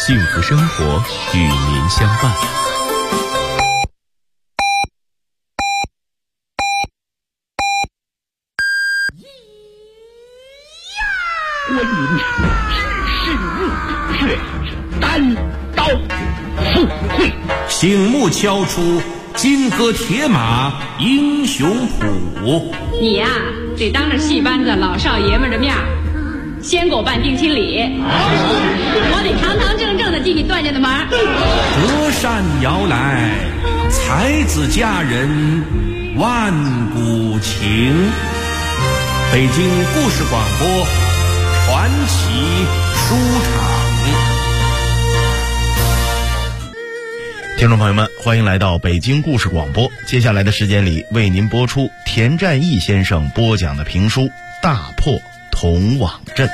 幸福生活与您相伴。 观音只是入血，单刀赴会， 醒目敲出金戈铁马英雄谱。 你呀，得当着戏班子老少爷们的面先给我办定亲礼，我得堂堂正正的替你断这的门。 隔山摇来，才子佳人万古情。北京故事广播传奇书场。 听众朋友们，欢迎来到北京故事广播。接下来的时间里，为您播出田占义先生播讲的评书《大破铜网阵》。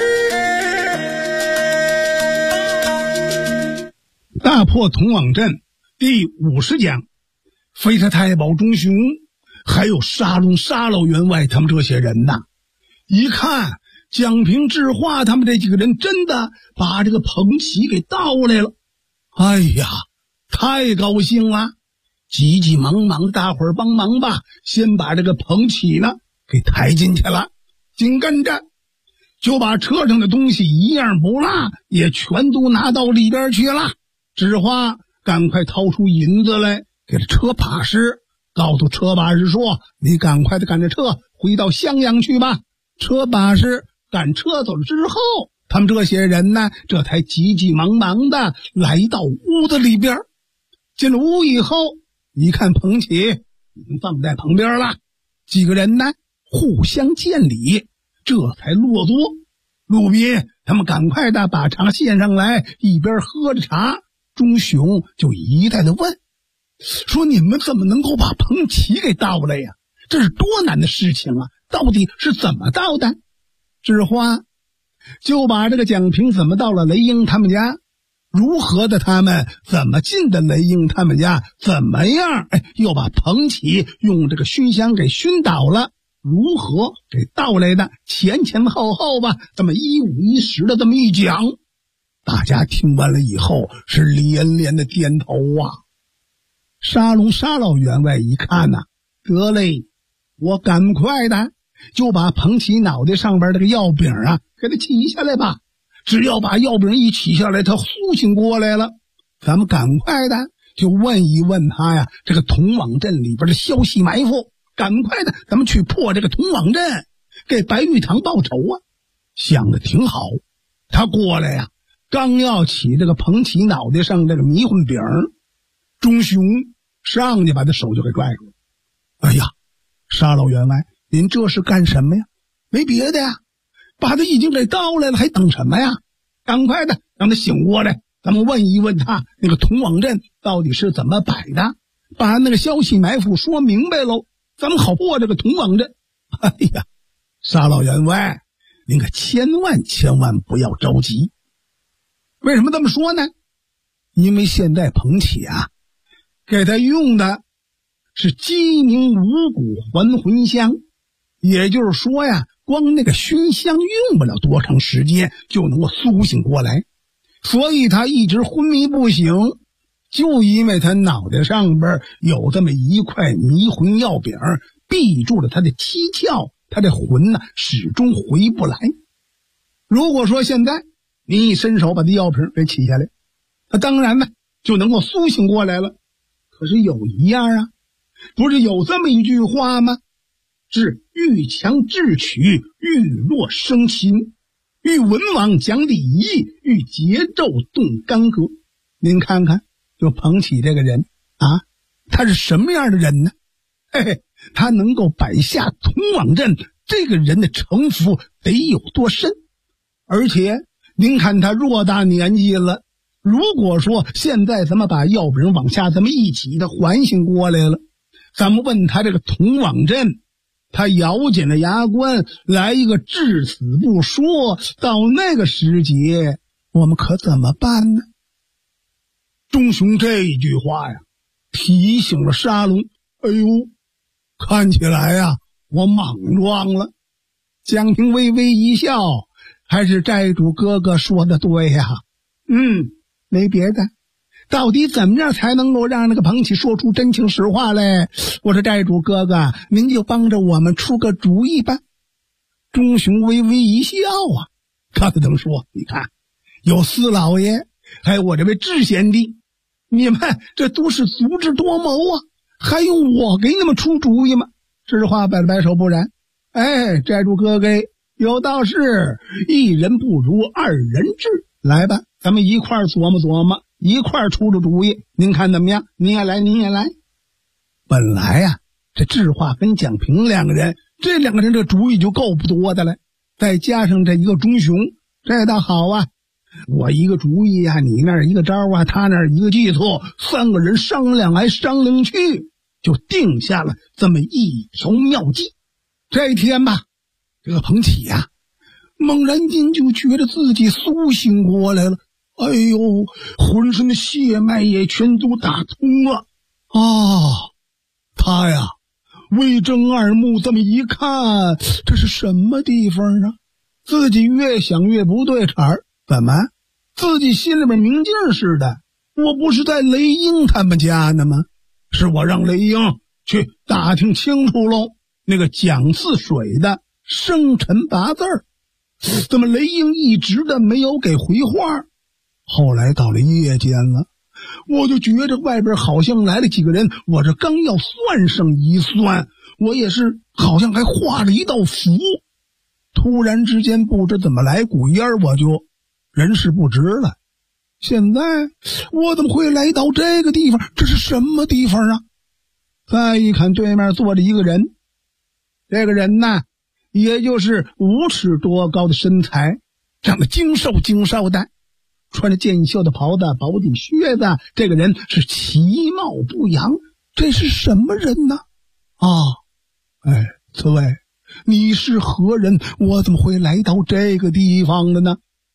大破铜网阵第50讲，废他太保钟雄，还有沙龙、沙老员外他们这些人呐，一看蒋平、智化他们这几个人真的把这个彭祺给盗来了，哎呀，太高兴了，急急忙忙的大伙儿帮忙吧，先把这个彭祺呢给抬进去了，紧跟着就把车上的东西一样不落也全都拿到里边去了。智化赶快掏出银子来给这车把式，告诉车把式说，你赶快的赶着车回到襄阳去吧。车把式赶车走了之后，他们这些人呢这才急急忙忙的来到屋子里边。进了屋以后，一看彭祺已经放在旁边了，几个人呢互相见礼，这才落座。陆斌他们赶快的把茶献上来，一边喝着茶，钟雄就一再的问说，你们怎么能够把彭祺给盗了呀？这是多难的事情啊，到底是怎么盗的？智化就把这个蒋平怎么到了雷英他们家，如何的他们怎么进的雷英他们家，怎么样又把彭祺用这个熏香给熏倒了，如何给盗来的，前前后后吧，这么一五一十的这么一讲。大家听完了以后是连连的点头啊。沙龙、沙老员外一看呐，得嘞，我赶快的就把彭祺脑袋上边这个药饼啊给他起下来吧，只要把药饼一起下来，他苏醒过来了，咱们赶快的就问一问他呀，这个铜网阵里边的消息埋伏，赶快的咱们去破这个铜网阵，给白玉堂报仇啊。想的挺好，他过来呀，刚要起这个彭祺脑袋上这个迷魂饼，钟雄上去把他手就给拽住了。哎呀，沙老员外，您这是干什么呀？没别的呀，把他已经给盗来了，还等什么呀？赶快的让他醒过来，咱们问一问他那个铜网阵到底是怎么摆的，把那个消息埋伏说明白喽，咱们好破这个铜网阵。哎呀，沙老员外，您可千万不要着急。为什么这么说呢？因为现在彭祺啊给他用的是鸡鸣五谷还魂香，也就是说呀，光那个熏香用不了多长时间就能够苏醒过来，所以他一直昏迷不醒，就因为他脑袋上边有这么一块迷魂药饼闭住了他的七窍，他的魂呢始终回不来。如果说现在你一伸手把这药瓶给起下来，他当然呢就能够苏醒过来了。可是有一样啊，不是有这么一句话吗？是欲强智取，欲弱生擒，欲文王讲礼义，欲桀纣动干戈。您看看就彭祺这个人啊，他是什么样的人呢？嘿嘿，他能够摆下铜网阵，这个人的城府得有多深？而且您看他偌大年纪了，如果说现在咱们把药饼往下这么一起，他缓醒过来了，咱们问他这个铜网阵，他咬紧了牙关来一个至死不说，到那个时节我们可怎么办呢？钟雄这一句话呀提醒了沙龙，哎呦，看起来呀我莽撞了。蒋平微微一笑，还是寨主哥哥说的对呀。 没别的，到底怎么样才能够让那个彭启说出真情实话来？我说寨主哥哥，您就帮着我们出个主意吧。钟雄微微一笑啊，他怎么说？你看，有司老爷，还有我这位智贤弟，你们这都是足智多谋啊，还用我给你们出主意吗？实话摆了摆手，不然。哎，寨主哥哥，有道是一人不如二人智，来吧，咱们一块儿琢磨琢磨，一块儿出出主意，您看怎么样？您也来，您也来。本来啊，这智化跟蒋平两个人，这两个人这主意就够不多的了，再加上这一个钟雄，这倒好啊。我一个主意啊，你那儿一个招啊，他那儿一个计策，三个人商量来商量去，就定下了这么一条妙计。这一天吧，这个彭启呀，猛然间就觉得自己苏醒过来了，哎呦，浑身的血脉也全都打通了啊！他呀，微睁二目，这么一看，这是什么地方啊？自己越想越不对茬儿，怎么？自己心里面明镜似的，我不是在雷英他们家呢吗？是我让雷英去打听清楚喽。那个蒋似水的生辰八字，怎么雷英一直的没有给回话？后来到了夜间了，我就觉着外边好像来了几个人，我这刚要算上一算，我也是好像还画了一道符。突然之间不知怎么来股烟，我就人事不知了。现在我怎么会来到这个地方？这是什么地方啊？再一看，对面坐着一个人。这个人呢，也就是5尺多高的身材，长得精瘦的，穿着箭袖的袍子，薄底靴子。这个人是其貌不扬，这是什么人呢？哎，此位你是何人？我怎么会来到这个地方的呢？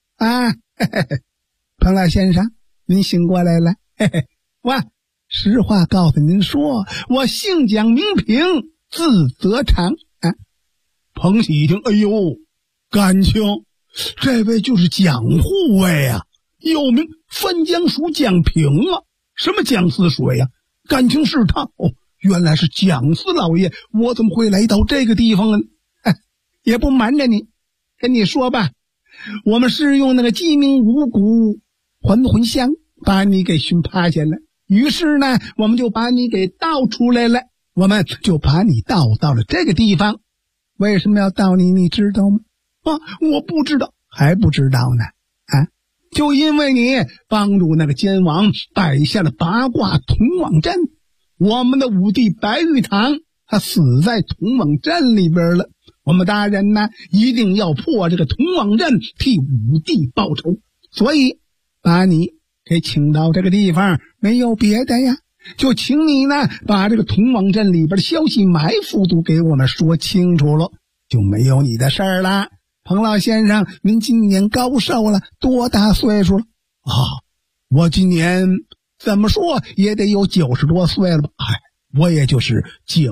彭老先生，您醒过来了。我实话告诉您说，我姓蒋名平，字泽长。彭启一听，哎呦，感情这位就是蒋护卫啊，又名翻江鼠蒋平啊。什么蒋似水啊？感情是他哦，原来是蒋四老爷。我怎么会来到这个地方呢？也不瞒着你，跟你说吧，我们是用那个鸡鸣五谷还魂香把你给熏趴下了，于是呢，我们就把你给倒出来了，我们就把你倒到了这个地方。为什么要倒你？你知道吗？我不知道，还不知道呢。就因为你帮助那个奸王摆下了八卦同网阵，我们的武帝白玉堂他死在同网阵里边了。我们大人呢，一定要破这个同网阵，替武帝报仇，所以把你给请到这个地方，没有别的呀。就请你呢，把这个同网阵里边的消息埋伏都给我们说清楚了，就没有你的事儿了。彭老先生，您今年高寿了？多大岁数了？我今年怎么说也得有90多岁了吧？我也就是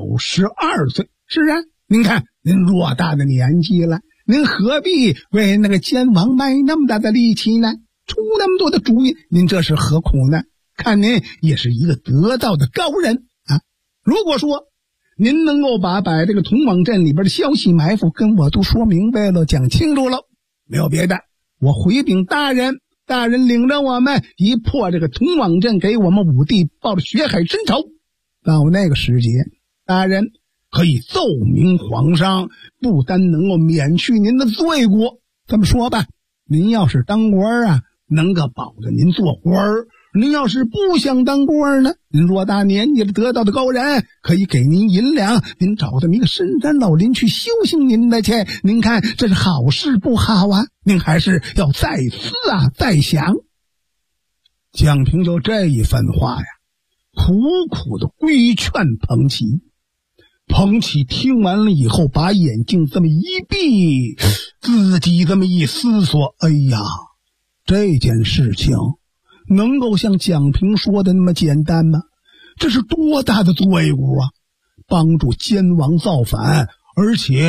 92岁。是啊，您看您偌大的年纪了，您何必为那个奸王卖那么大的力气呢？出那么多的主意，您这是何苦呢？看您也是一个得道的高人啊！如果说您能够把这个同网阵里边的消息埋伏跟我都说明白了，讲清楚了，没有别的，我回禀大人，大人领着我们一破这个同网阵，给我们武帝报了血海深仇。到那个时节，大人可以奏明皇上，不单能够免去您的罪过。这么说吧，您要是当官啊，能够保着您做官儿；您要是不想当官呢，您偌大年纪的得道的高人，可以给您银两，您找这么一个深山老林去修行您的去。您看这是好事不好啊？您还是要再思啊，再想。蒋平就这一番话呀，苦苦的规劝彭启。彭启听完了以后，把眼睛这么一闭，自己这么一思索，哎呀，这件事情能够像蒋平说的那么简单吗？这是多大的罪过啊！帮助奸王造反，而且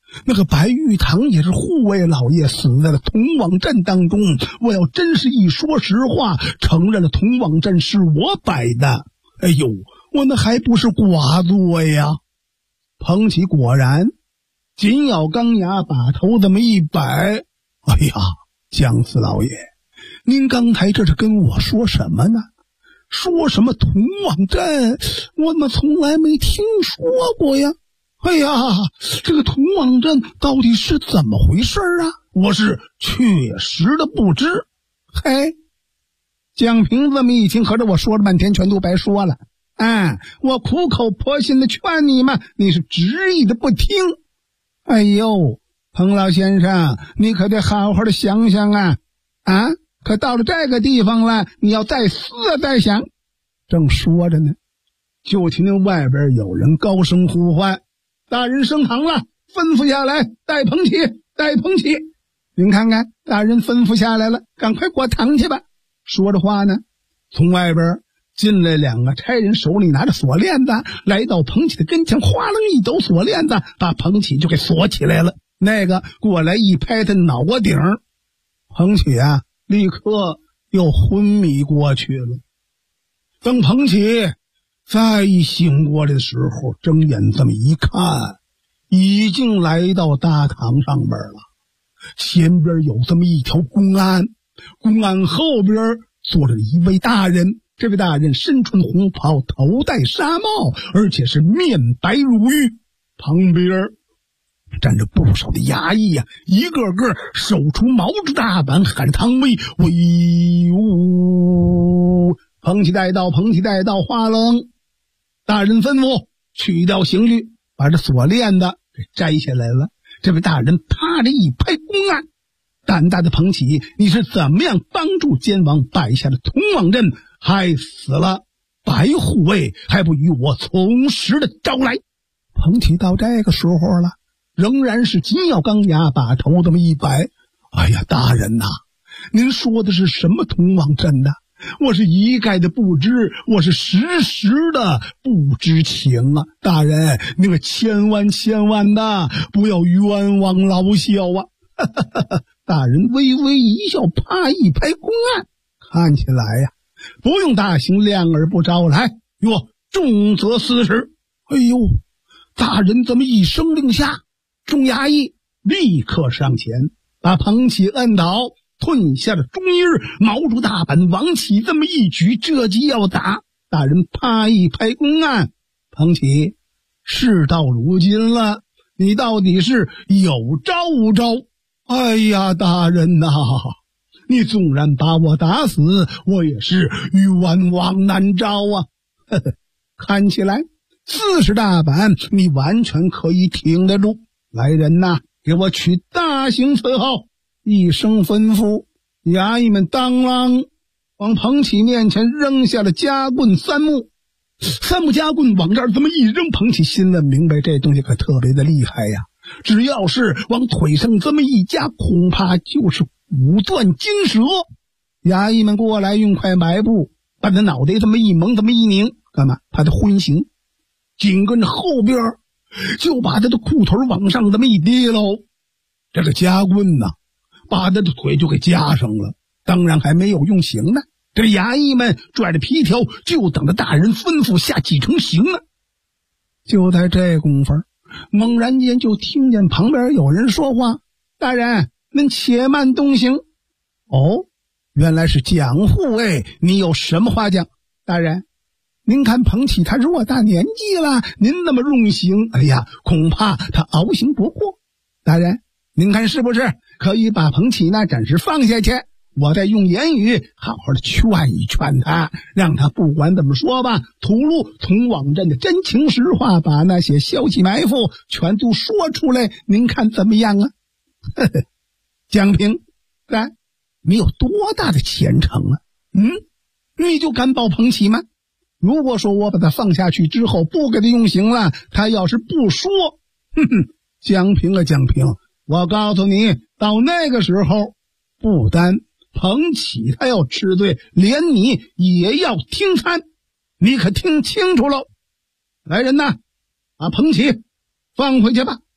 那个白玉堂也是护卫老爷死在了同往镇当中，我要真是一说实话，承认了同往镇是我摆的，哎呦，我那还不是寡作呀。彭起果然紧咬钢牙，把头这么一摆，哎呀，姜四老爷，您刚才这是跟我说什么呢？说什么同往镇，我怎么从来没听说过呀？哎呀，这个同往镇到底是怎么回事啊？我是确实的不知。嘿，蒋平这么一听，合着我说了半天全都白说了。我苦口婆心的劝你嘛，你是执意的不听。哎呦，彭老先生，你可得好好的想想啊！可到了这个地方了，你要再思再想。正说着呢，就听见外边有人高声呼唤：“大人升堂了，吩咐下来带彭起，带彭起。您看看，大人吩咐下来了，赶快过堂去吧。”说着话呢，从外边进来两个差人，手里拿着锁链子，来到彭起的跟前，哗楞一抖锁链子，把彭起就给锁起来了。那个过来一拍他脑瓜顶，彭起立刻又昏迷过去了。等彭起再一醒过来的时候，睁眼这么一看，已经来到大堂上边了。前边有这么一条公案，公案后边坐着一位大人，这位大人身穿红袍，头戴纱帽，而且是面白如玉。旁边站着不少的衙役一个个手出毛竹大板，喊着唐威威武。彭起带到，彭起带到，哗楞，大人吩咐取掉刑具，把这锁链子给摘下来了。这位大人啪的一拍公案：“胆大的彭起，你是怎么样帮助奸王摆下了同往镇，害死了白护卫，还不与我从实的招来？”彭起到这个时候了，仍然是紧咬钢牙，把头这么一摆：“哎呀，大人您说的是什么同往镇呢？我是一概的不知，我是时时的不知情啊！大人，那个千万的不要冤枉老小啊！”大人微微一笑，啪一拍公案：“看起来不用大刑，量而不招来，哟，重则死时。”哎呦，大人这么一声令下，众衙役立刻上前，把彭起摁倒，吞下了中衣，毛竹大板往起这么一举，这即要打。大人啪一拍公案：“彭起，事到如今了，你到底是有招无招？”哎呀，大人你纵然把我打死，我也是冤枉难招啊！看起来40大板你完全可以挺得住。来人给我取大刑伺候！一声吩咐，衙役们当啷往彭起面前扔下了夹棍3木。3木夹棍往这儿这么一扔，彭起心里明白这东西可特别的厉害呀，只要是往腿上这么一夹，恐怕就是骨断筋折。衙役们过来用块白布把他脑袋这么一蒙，这么一拧，干嘛？怕他昏醒。紧跟着后边就把他的裤腿往上这么一提喽，这个夹棍把他的腿就给夹上了，当然还没有用刑呢。这衙役们拽着皮条，就等着大人吩咐下几成刑呢。就在这功夫，猛然间就听见旁边有人说话：“大人，您且慢动刑。”哦，原来是蒋护卫，你有什么话讲？大人，您看彭起他偌大年纪了，您那么用刑，哎呀，恐怕他熬刑不过。大人，您看是不是可以把彭起暂时放下去？我再用言语好好的劝一劝他，让他不管怎么说吧，吐露同往镇的真情实话，把那些消息埋伏全都说出来，您看怎么样啊？蒋平，你有多大的前程啊？你就敢保彭起吗？如果说我把他放下去之后不给他用刑了，他要是不说，蒋平，我告诉你，到那个时候，不单彭起他要吃罪，连你也要听参，你可听清楚喽！来人把彭起放回去吧。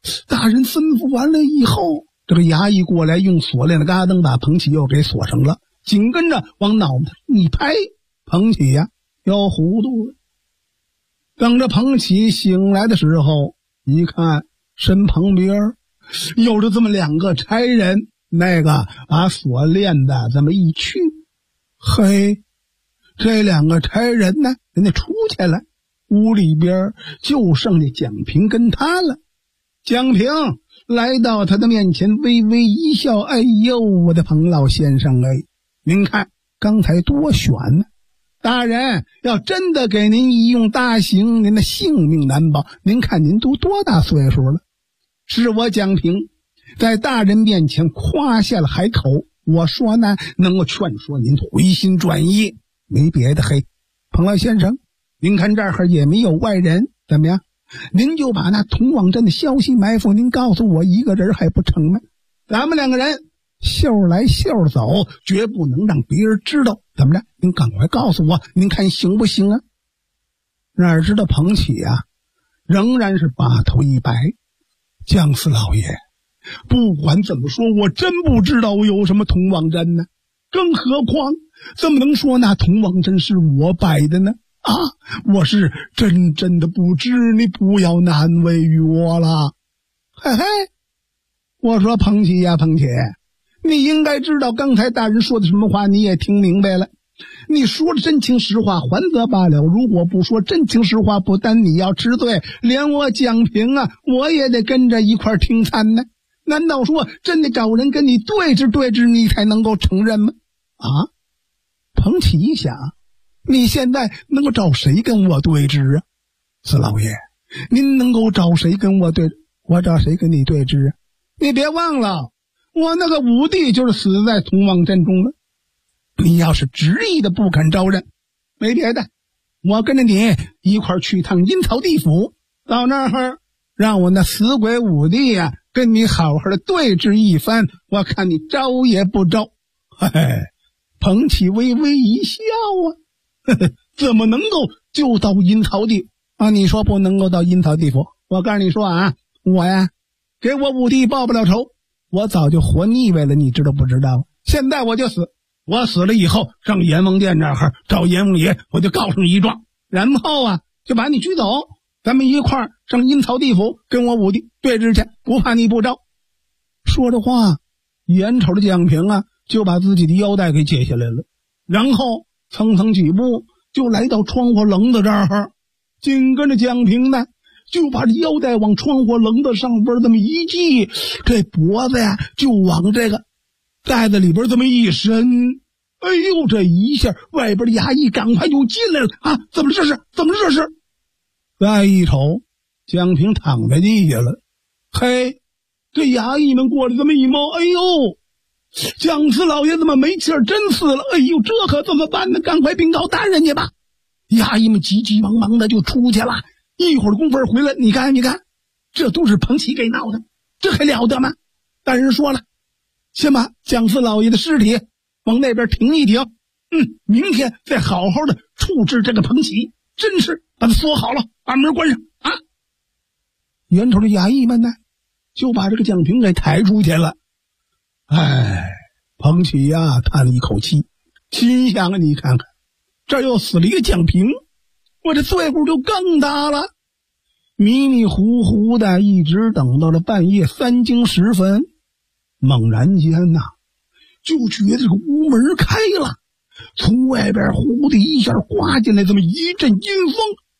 大人吩咐完了以后，这个衙役过来用锁链的嘎噔把彭启又给锁上了，紧跟着往脑袋一拍，彭启呀又糊涂了。等着彭启醒来的时候，一看身旁边有着这么2个差人，那个把锁链的这么一去，嘿，这2个差人呢，人家出去了，屋里边就剩下蒋平跟他了。蒋平来到他的面前，微微一笑，哎呦，我的彭老先生，哎，您看刚才多悬呢，大人要真的给您一用大刑，您的性命难保。您看您都多大岁数了？是我蒋平在大人面前夸下了海口，我说呢，能够劝说您回心转意，没别的。嘿，彭老先生，您看这儿也没有外人，怎么样？您就把那通往镇的消息埋伏，您告诉我一个人还不成吗？咱们2个人袖来袖走，绝不能让别人知道。怎么着？您赶快告诉我，您看行不行啊？哪知道彭启啊，仍然是把头一摆，姜四老爷，不管怎么说，我真不知道有什么通往针呢。更何况，怎么能说那通往针是我摆的呢？啊，我是真的不知，你不要难为于我了。嘿嘿，我说彭启呀，彭启，你应该知道刚才大人说的什么话，你也听明白了。你说的真情实话还则罢了，如果不说真情实话，不但你要吃罪，连我蒋平啊，我也得跟着一块听参呢。难道说真的找人跟你对峙，你才能够承认吗？啊，彭启一想，你现在能够找谁跟我对峙啊？四老爷，您能够找谁跟我对峙？我找谁跟你对峙啊？你别忘了，我那个五弟就是死在通往阵中了。你要是执意的不肯招认，没别的，我跟着你一块去趟阴曹地府，到那儿让我那死鬼五弟啊跟你好好的对峙一番，我看你招也不招。嘿嘿，彭启微微一笑啊，怎么能够就到阴曹地啊？你说不能够到阴曹地府，我告诉你说啊，我呀给我五弟报不了仇，我早就活腻歪了，你知道不知道？现在我就死，我死了以后上阎王殿这儿找阎王爷，我就告上一状，然后啊就把你拘走，咱们一块儿上阴曹地府跟我五弟对峙去，不怕你不招。说着话，眼瞅着蒋平啊就把自己的腰带给解下来了，然后蹭蹭几步就来到窗户棱子这儿，紧跟着蒋平呢就把这腰带往窗户棱子上边这么一系，这脖子呀就往这个袋子里边这么一伸，哎呦，这一下外边的衙役赶快就进来了啊！怎么这是？怎么这是？再一瞅，蒋平躺在地下了。嘿，这衙役们过来这么一摸，哎呦，蒋四老爷怎么没气儿，真死了！哎呦，这可怎么办呢？赶快禀告大人去吧！衙役们急急忙忙的就出去了。一会儿功夫回来，你看，这都是彭启给闹的，这还了得吗？大人说了，先把蒋四老爷的尸体往那边停一停，明天再好好的处置这个彭启，真是把他锁好了，把门关上啊！源头的衙役们呢，就把这个蒋平给抬出去了。哎，彭启呀，叹了一口气，心想啊，你看看，这又死了一个蒋平，我这罪过就更大了。迷迷糊糊的，一直等到了半夜3更10分，猛然间呐，就觉得这个屋门开了，从外边呼的一下刮进来这么一阵阴风，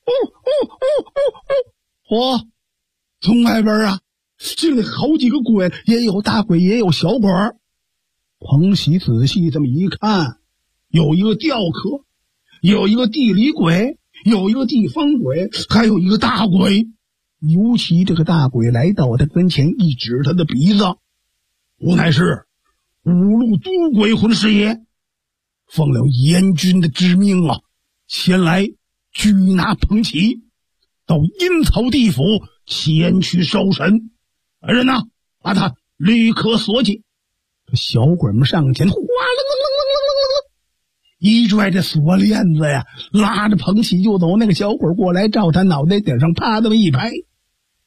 从外边啊进来好几个鬼，也有大鬼也有小鬼。彭喜仔细这么一看，有一个吊客，有一个地理鬼，有一个地方鬼，还有一个大鬼。尤其这个大鬼来到他跟前，一指他的鼻子，吾乃是五路都鬼魂师爷，奉了阎君的之命啊，前来拘拿彭启，到阴曹地府前去受审。来人呐，把他立刻锁起。小鬼们上前，哗啦啦啦啦啦，一拽着锁链子呀，拉着彭启就走。那个小鬼过来，照他脑袋顶上啪这么一拍。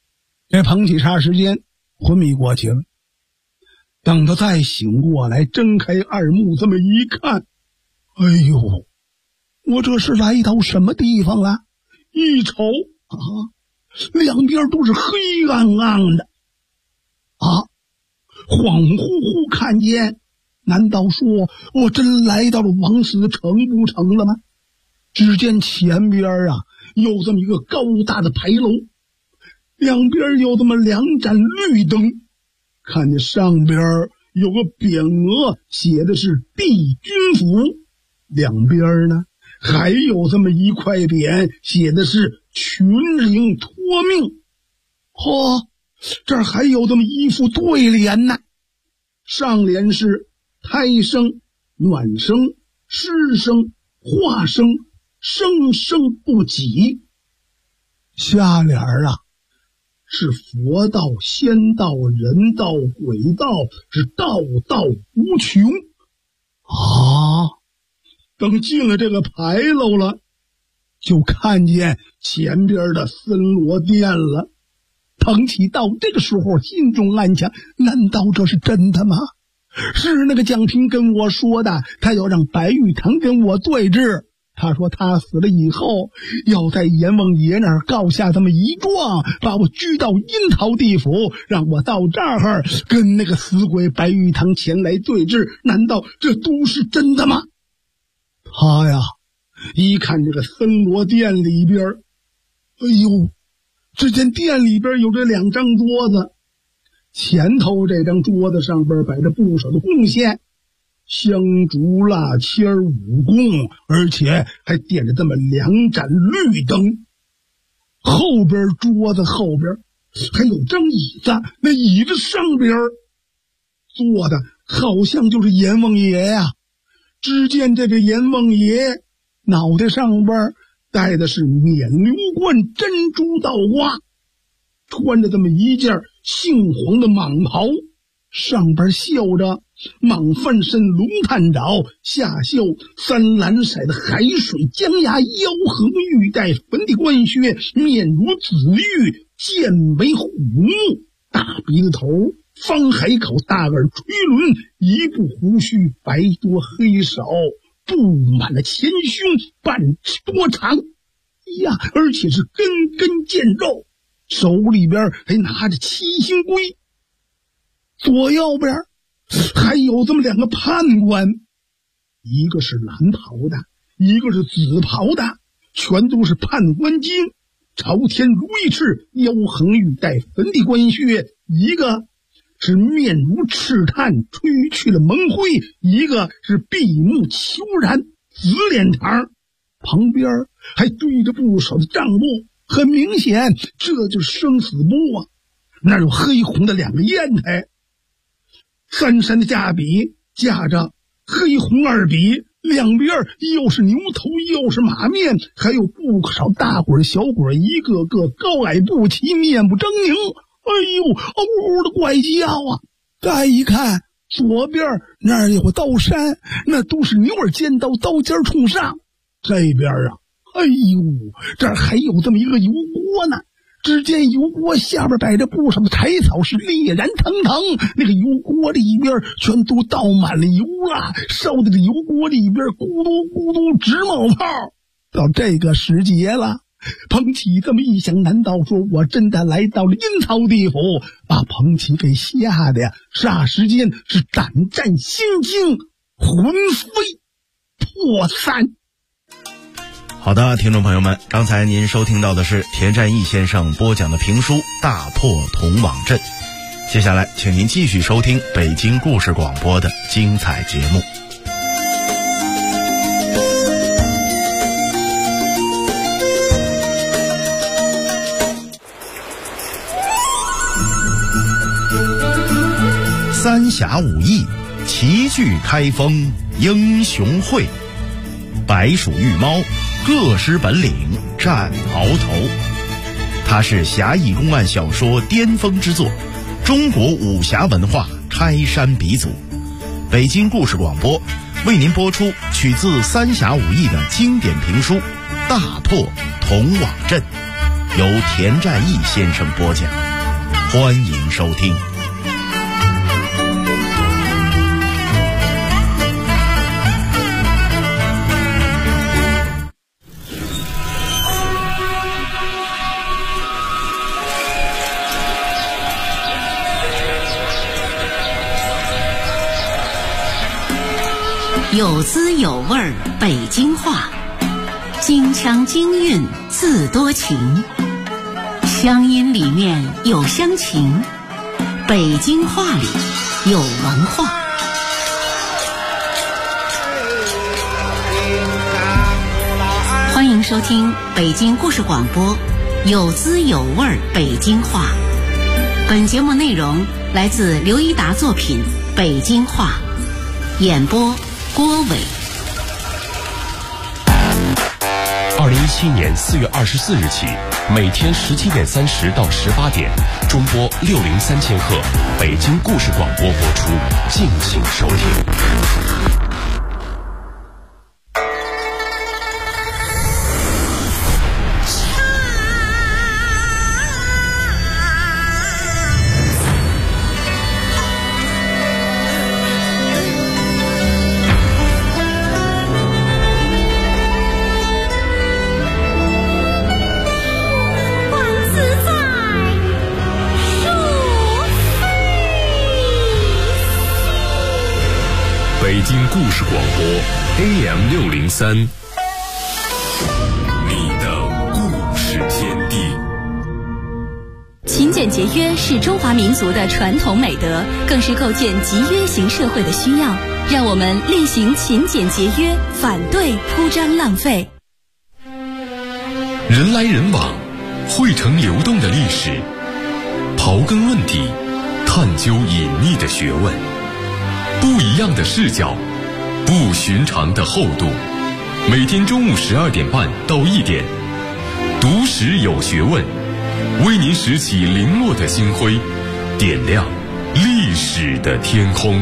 这彭启霎时间昏迷过去了。等他再醒过来，睁开二目这么一看，哎呦，我这是来到什么地方了？一瞅啊，两边都是黑暗暗的啊，恍恍惚惚看见，难道说我真来到了王死城不成了吗？只见前边啊有这么一个高大的牌楼，两边有这么2盏绿灯，看见上边有个匾额写的是帝君府，两边呢还有这么一块匾写的是群灵托命。这儿还有这么一副对联呢，上联是胎生、暖生、湿生、化生，生生不己。下联啊是佛道、仙道、人道、鬼道，是道道无穷啊。等进了这个牌楼了，就看见前边的森罗殿了。彭启到这个时候心中暗想，难道这是真的吗？是那个蒋平跟我说的，他要让白玉堂跟我对峙。他说他死了以后要在阎王爷那儿告下这么一状，把我拘到阴曹地府，让我到这儿跟那个死鬼白玉堂前来对峙。难道这都是真的吗？他呀一看这个森罗殿里边，哎呦，只见殿里边有这2张桌子，前头这张桌子上边摆着不少的贡献，香烛蜡签五供，而且还点着这么2盏绿灯。后边桌子后边还有张椅子，那椅子上边坐的好像就是阎王爷呀。只见这个阎王爷脑袋上边戴的是冕旒冠，珍珠倒挂，穿着这么一件杏黄的蟒袍，上边绣着蟒翻身龙探爪，下绣3蓝色的海水江崖，腰横玉带粉底冠靴，面如紫玉，剑眉虎目，大鼻子头，方海口，大耳垂轮，一部胡须，白多黑少，布满了前胸，半尺多长呀，而且是根根见肉，手里边还拿着7星龟。左右边还有这么2个判官，一个是蓝袍的，一个是紫袍的，全都是判官金，朝天如意翅，腰横玉带粉底冠靴，一个是面如赤炭，吹去了蒙灰，一个是闭目求然，紫脸膛，旁边还堆着不少的账簿，很明显这就是生死簿啊。那有黑红的2个砚台，3山的架笔架着黑红2笔，两边又是牛头又是马面，还有不少大鬼小鬼，一个个高矮不齐，面不狰狞，哎呦，嗷嗷的怪叫啊！再一看左边那儿有刀山，那都是牛耳尖刀，刀尖冲上。这边啊，哎呦，这儿还有这么一个油锅呢。只见油锅下边摆着不少的柴草，是烈燃腾腾，那个油锅里边全都倒满了油了，烧的这油锅里边咕嘟咕嘟直冒泡。到这个时节了，彭启这么一想，难道说我真的来到了阴曹地府？把彭启给吓得呀，霎时间是胆战心惊，魂飞魄散。 好的，听众朋友们，刚才您收听到的是田占义先生播讲的评书《大破铜网阵》，接下来请您继续收听北京故事广播的精彩节目。三峡武艺，齐聚开封英雄会，白鼠玉猫，各施本领战鳌头。它是侠义公案小说巅峰之作，中国武侠文化开山鼻祖。北京故事广播为您播出取自三峡武艺的经典评书《大破铜网阵》，由田占义先生播讲。 欢迎收听。 有滋有味儿北京话，京腔京韵字多情，乡音里面有乡情，北京话里有文化。欢迎收听北京故事广播，有滋有味儿北京话。本节目内容来自刘一达作品《北京话》，演播郭伟。 2017年4月24日起，每天17点30到18点，中波603千赫，北京故事广播播出，敬请收听。北京故事广播 AM603， 你的故事天地。 勤俭节约是中华民族的传统美德，更是构建集约型社会的需要。让我们厉行勤俭节约，反对铺张浪费。 人来人往，汇成流动的历史，刨根问底，探究隐秘的学问。不一样的视角，不寻常的厚度。每天中午12点半到1点，读史有学问，为您拾起零落的星辉，点亮历史的天空。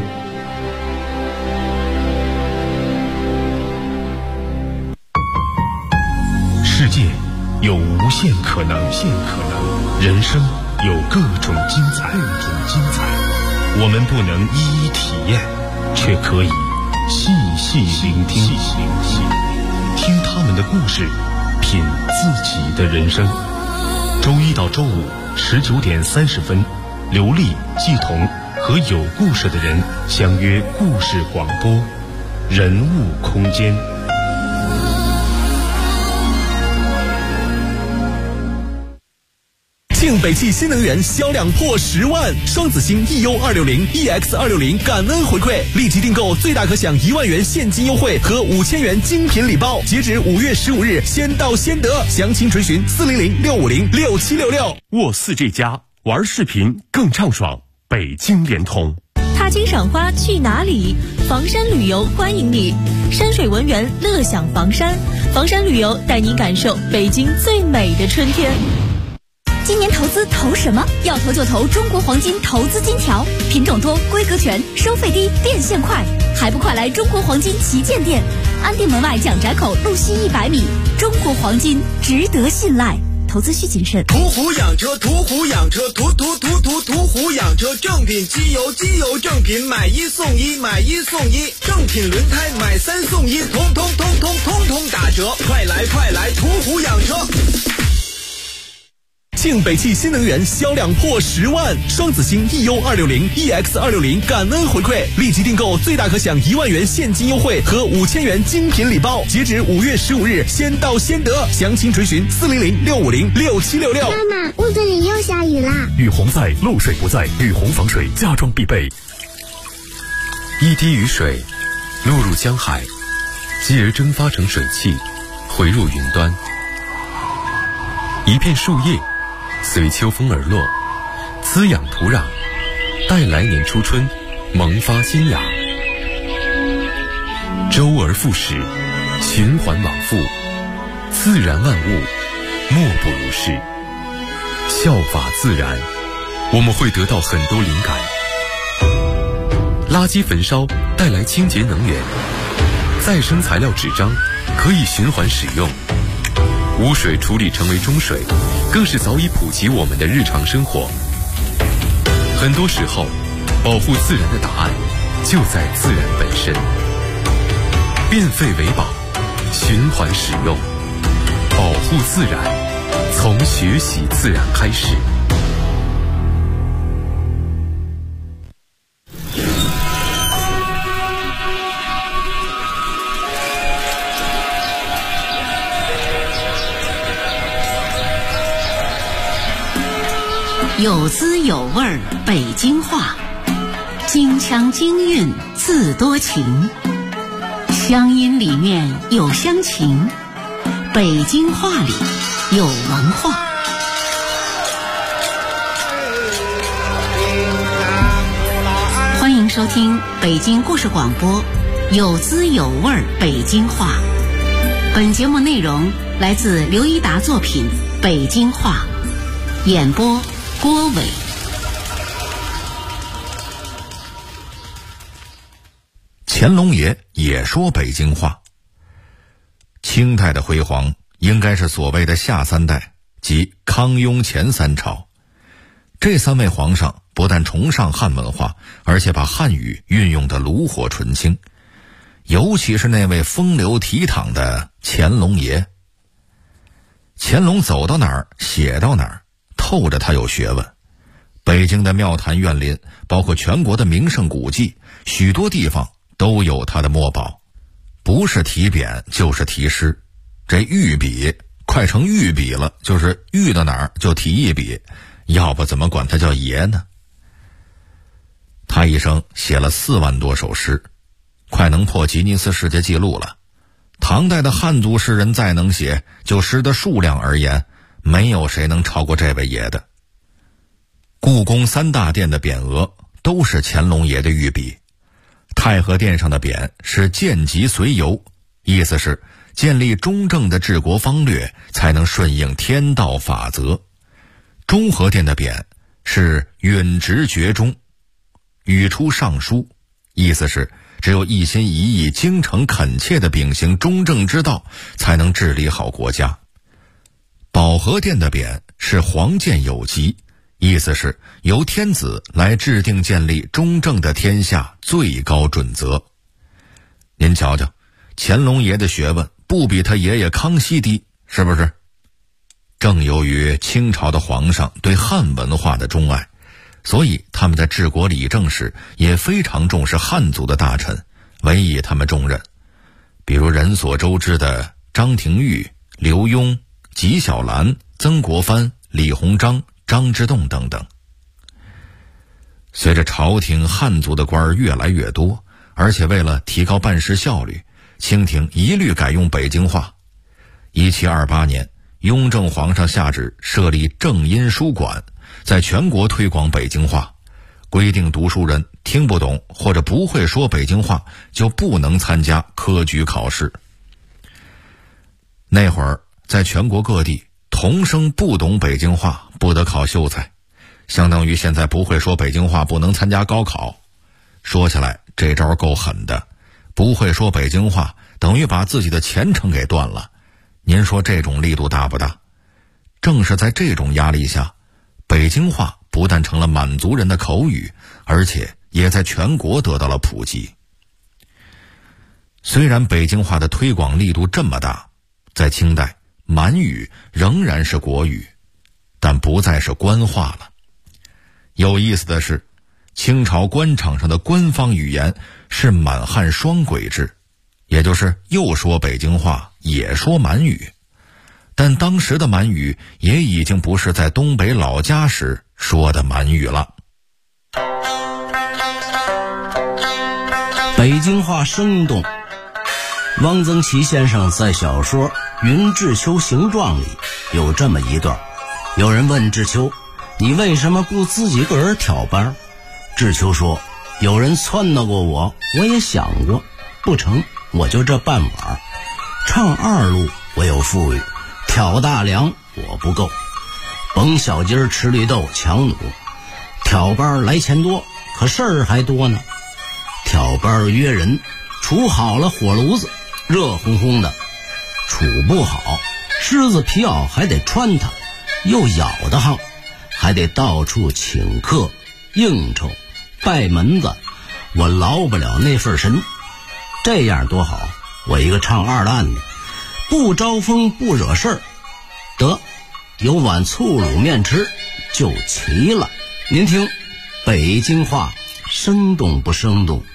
世界有无限可能，人生有各种精彩。我们不能一一体验，却可以细细聆听，听他们的故事，品自己的人生。周一到周五19点30分，刘丽、季彤和有故事的人相约故事广播，人物空间。 庆北汽新能源销量破10万，双子星 EU260、EX260 感恩回馈，立即订购最大可享1万元现金优惠和5000元精品礼包，截止5月15日，先到先得。详情垂询400-650-6766。 沃4G+玩视频更畅爽，北京联通。 踏青赏花去哪里？房山旅游欢迎你，山水文园乐享房山，房山旅游带你感受北京最美的春天。今年投资投什么？要投就投中国黄金投资金条，品种多，规格全，收费低，变现快，还不快来中国黄金旗舰店，安定门外蒋宅口路西100米，中国黄金值得信赖，投资需谨慎。 途虎养车，途虎养车，途虎养车，正品机油，机油正品买1送1，买1送1，正品轮胎买3送1，通通打折，快来途虎养车。 庆北汽新能源销量破10万，双子星 EU260、EX260 感恩回馈，立即订购最大可享1万元现金优惠和5000元精品礼包，截止5月15日，先到先得。详情垂询400-650-6766。 妈妈，屋子里又下雨啦！ 雨洪在，漏水不在，雨洪防水家装必备。一滴雨水落入江海，继而蒸发成水汽，回入云端。一片树叶随秋风而落，滋养土壤，待来年初春萌发新芽。周而复始，循环往复，自然万物莫不如是。效法自然，我们会得到很多灵感。垃圾焚烧带来清洁能源，再生材料纸张可以循环使用，污水处理成为中水，更是早已普及我们的日常生活。 很多时候，保护自然的答案就在自然本身。变废为宝，循环使用，保护自然，从学习自然开始。 有滋有味北京话，京腔京韵字多情，乡音里面有乡情，北京话里有文化。欢迎收听北京故事广播，有滋有味北京话。本节目内容来自刘一达作品《北京话》，演播郭伟。 乾隆爷也说北京话。清代的辉煌应该是所谓的下三代，即康雍乾三朝。这三位皇上不但崇尚汉文化，而且把汉语运用得炉火纯青。尤其是那位风流倜傥的乾隆爷，乾隆走到哪儿写到哪儿，透着他有学问。北京的庙坛苑林，包括全国的名胜古迹，许多地方都有他的墨宝，不是题匾就是题诗。这御笔快成御笔了，就是御到哪儿就题一笔，要不怎么管他叫爷呢？他一生写了4万多首诗，快能破吉尼斯世界纪录了。唐代的汉族诗人再能写，就诗的数量而言，没有谁能超过这位爷的。故宫3大殿的匾额都是乾隆爷的御笔。太和殿上的匾是见吉随游，意思是建立中正的治国方略，才能顺应天道法则。中和殿的匾是允直厥中，语出尚书，意思是只有一心一意、精诚恳切地秉行中正之道，才能治理好国家。保和殿的匾是皇建有极，意思是由天子来制定建立中正的天下最高准则。您瞧瞧，乾隆爷的学问不比他爷爷康熙低，是不是？正由于清朝的皇上对汉文化的钟爱，所以他们在治国理政时也非常重视汉族的大臣，委以他们重任。比如人所周知的张廷玉、刘墉、纪晓岚、曾国藩、李鸿章、张之洞等等。随着朝廷汉族的官儿越来越多，而且为了提高办事效率，清廷一律改用北京话。1728年，雍正皇上下旨设立正音书馆，在全国推广北京话，规定读书人听不懂或者不会说北京话就不能参加科举考试。那会儿在全国各地，童生不懂北京话不得考秀才，相当于现在不会说北京话不能参加高考。说起来这招够狠的，不会说北京话等于把自己的前程给断了。您说这种力度大不大？正是在这种压力下，北京话不但成了满族人的口语，而且也在全国得到了普及。虽然北京话的推广力度这么大，在清代满语仍然是国语，但不再是官话了。有意思的是，清朝官场上的官方语言是满汉双轨制，也就是又说北京话也说满语。但当时的满语也已经不是在东北老家时说的满语了。 北京话生动。汪曾祺先生在小说《云志秋形状》里有这么一段，有人问志秋，你为什么不自己个儿挑班？志秋说，有人撺掇过我，我也想过，不成，我就这半碗。唱二路我有富裕，挑大梁我不够，甭小鸡儿吃绿豆强弩，挑班来钱多，可事儿还多呢。挑班约人，处好了火炉子，热烘烘的，处不好，狮子皮袄还得穿它，又咬得慌，还得到处请客， 应酬、拜门子，我劳不了那份神。这样多好，我一个唱二烂的，不招风不惹事儿，得有碗醋卤面吃就齐了。您听北京话生动不生动？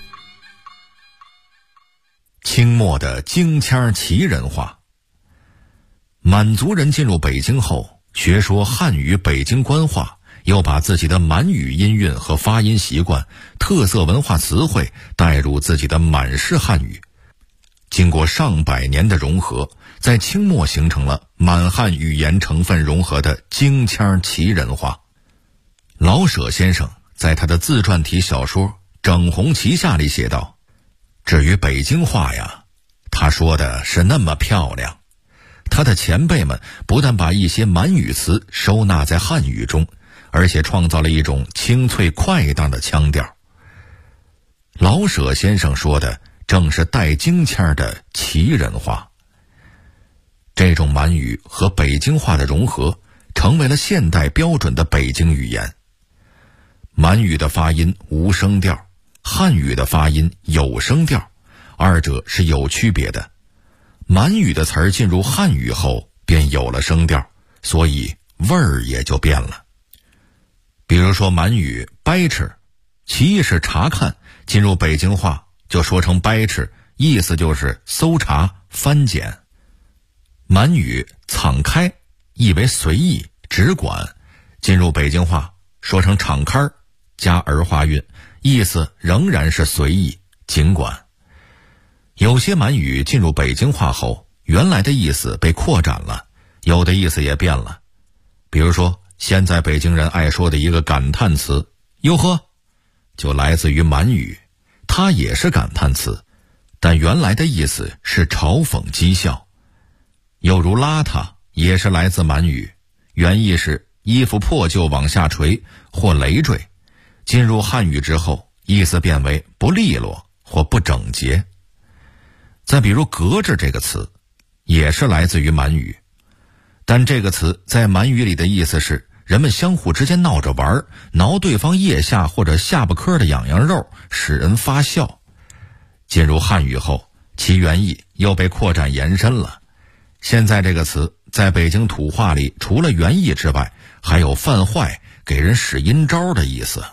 清末的京腔旗人话。满族人进入北京后，学说汉语北京官话，又把自己的满语音韵和发音习惯、特色文化词汇带入自己的满式汉语。经过上百年的融合，在清末形成了满汉语言成分融合的京腔旗人话。老舍先生在他的自传体小说《整红旗下》里写道，至于北京话呀，他说的是那么漂亮。他的前辈们不但把一些满语词收纳在汉语中，而且创造了一种清脆快当的腔调。老舍先生说的正是带京腔的旗人话。这种满语和北京话的融合，成为了现代标准的北京语言。满语的发音无声调，汉语的发音有声调，二者是有区别的。满语的词儿进入汉语后便有了声调，所以味儿也就变了。比如说满语掰吃，其意是查看，进入北京话就说成掰吃，意思就是搜查翻检。满语敞开，意为随意只管，进入北京话说成敞开，加儿化韵，意思仍然是随意尽管。有些满语进入北京话后，原来的意思被扩展了，有的意思也变了。比如说现在北京人爱说的一个感叹词哟呵，就来自于满语，它也是感叹词，但原来的意思是嘲讽讥笑。又如邋遢也是来自满语，原意是衣服破旧往下垂或累赘，进入汉语之后，意思变为不利落或不整洁。再比如隔着这个词，也是来自于满语，但这个词在满语里的意思是人们相互之间闹着玩，挠对方腋下或者下巴颏的痒痒肉，使人发笑。进入汉语后，其原意又被扩展延伸了。现在这个词在北京土话里，除了原意之外，还有犯坏、给人使阴招的意思。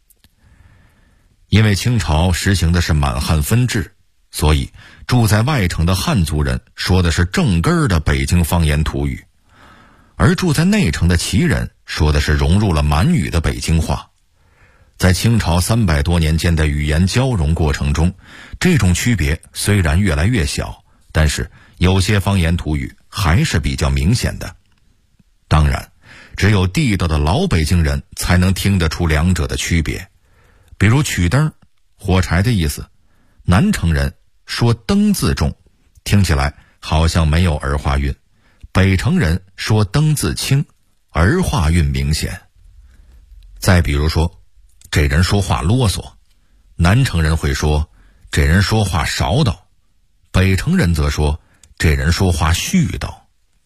因为清朝实行的是满汉分治，所以住在外城的汉族人说的是正根儿的北京方言土语，而住在内城的旗人说的是融入了满语的北京话。在清朝300多年间的语言交融过程中，这种区别虽然越来越小，但是有些方言土语还是比较明显的。当然，只有地道的老北京人才能听得出两者的区别。比如曲灯，火柴的意思，南城人说灯字重，听起来好像没有儿化韵；北城人说灯字轻，儿化韵明显。再比如说，这人说话啰嗦，南城人会说这人说话少叨，北城人则说这人说话絮叨。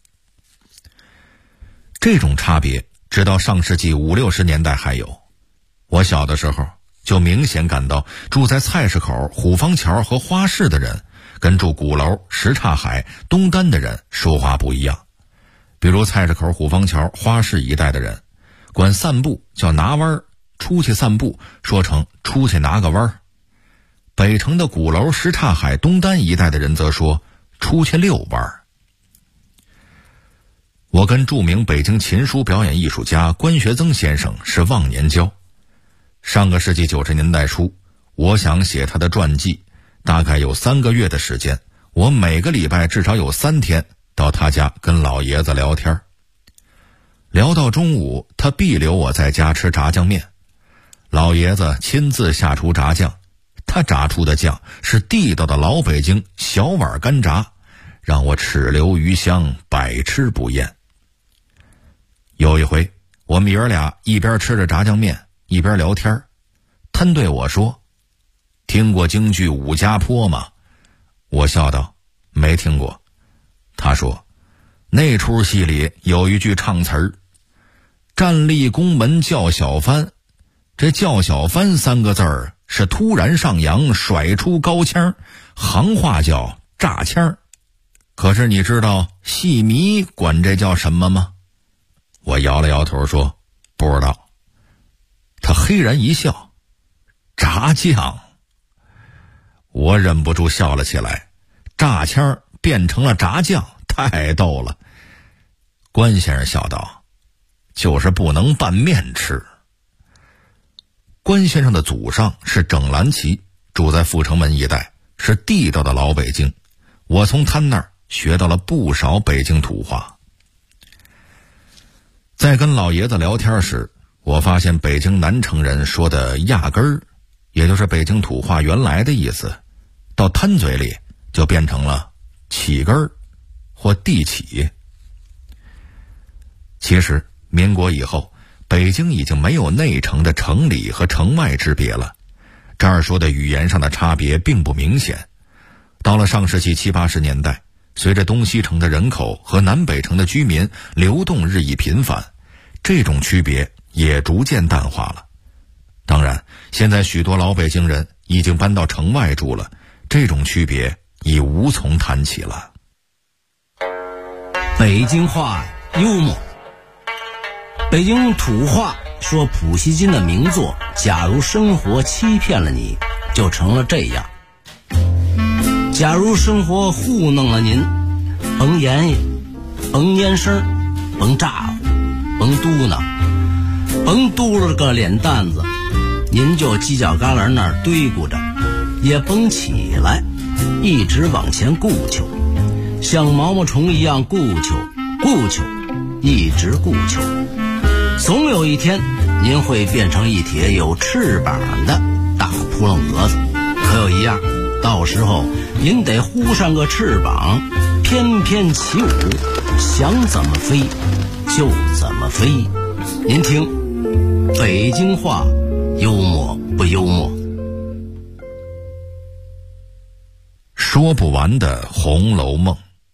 这种差别直到上世纪50、60年代还有。我小的时候就明显感到，住在菜市口、虎坊桥和花市的人跟住鼓楼、什刹海、东单的人说话不一样。比如菜市口、虎坊桥、花市一带的人管散步叫拿弯儿，出去散步说成出去拿个弯儿。北城的鼓楼、什刹海、东单一带的人则说出去遛弯儿。我跟著名北京琴书表演艺术家关学增先生是忘年交。上个世纪90年代初，我想写他的传记，大概有3个月的时间，我每个礼拜至少有3天到他家跟老爷子聊天。聊到中午，他必留我在家吃炸酱面。老爷子亲自下厨炸酱，他炸出的酱是地道的老北京小碗干炸，让我齿留余香，百吃不厌。有一回，我们爷儿俩一边吃着炸酱面一边聊天，他对我说：“听过京剧《武家坡》吗？”我笑道：“没听过。”他说：“那出戏里有一句唱词儿，站立宫门叫小番， 这叫小帆3个字儿是突然上扬，甩出高腔，行话叫炸腔。可是你知道戏迷管这叫什么吗？我摇了摇头说不知道。他嘿然一笑，炸酱。我忍不住笑了起来，炸腔变成了炸酱，太逗了。关先生笑道，就是不能拌面吃。关先生的祖上是整蓝旗，住在阜成门一带，是地道的老北京。我从他那儿学到了不少北京土话。在跟老爷子聊天时，我发现北京南城人说的压根儿，也就是北京土话原来的意思，到摊嘴里就变成了起根儿或地起。其实民国以后，北京已经没有内城的城里和城外之别了，这儿说的语言上的差别并不明显。到了上世纪70、80年代，随着东西城的人口和南北城的居民流动日益频繁，这种区别也逐渐淡化了。当然，现在许多老北京人已经搬到城外住了，这种区别已无从谈起了。 北京话幽默。北京土话说普希金的名作《假如生活欺骗了你》就成了这样：假如生活糊弄了您，甭言甭烟声，甭咋呼，甭嘟囔，甭嘟了个脸蛋子，您就犄角旮旯那儿堆咕着，也甭起来，一直往前顾求，像毛毛虫一样顾求，一直顾求。总有一天，您会变成一帖有翅膀的大扑棱蛾子。可有一样，到时候您得呼上个翅膀，翩翩起舞，想怎么飞就怎么飞。您听，北京话幽默不幽默？ 说不完的《红楼梦》。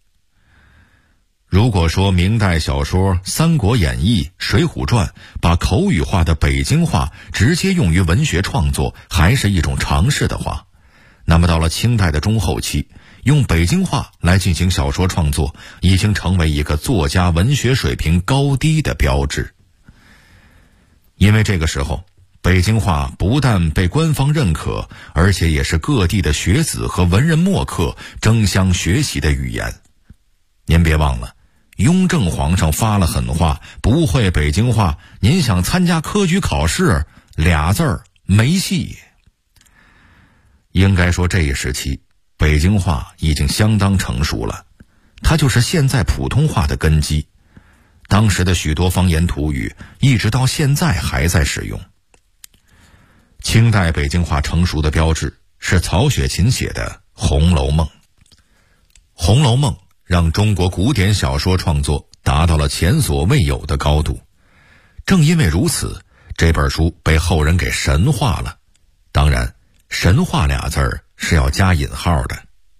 如果说明代小说《三国演义》《水浒传》把口语化的北京话直接用于文学创作还是一种常识的话，那么到了清代的中后期，用北京话来进行小说创作已经成为一个作家文学水平高低的标志。因为这个时候，北京话不但被官方认可，而且也是各地的学子和文人墨客争相学习的语言。您别忘了，雍正皇上发了狠话，不会北京话，您想参加科举考试，2字儿没戏。应该说这一时期，北京话已经相当成熟了，它就是现在普通话的根基。当时的许多方言土语，一直到现在还在使用。清代北京话成熟的标志是曹雪芹写的《红楼梦》。《红楼梦》让中国古典小说创作达到了前所未有的高度。正因为如此，这本书被后人给神化了。当然，神话2字儿是要加引号的。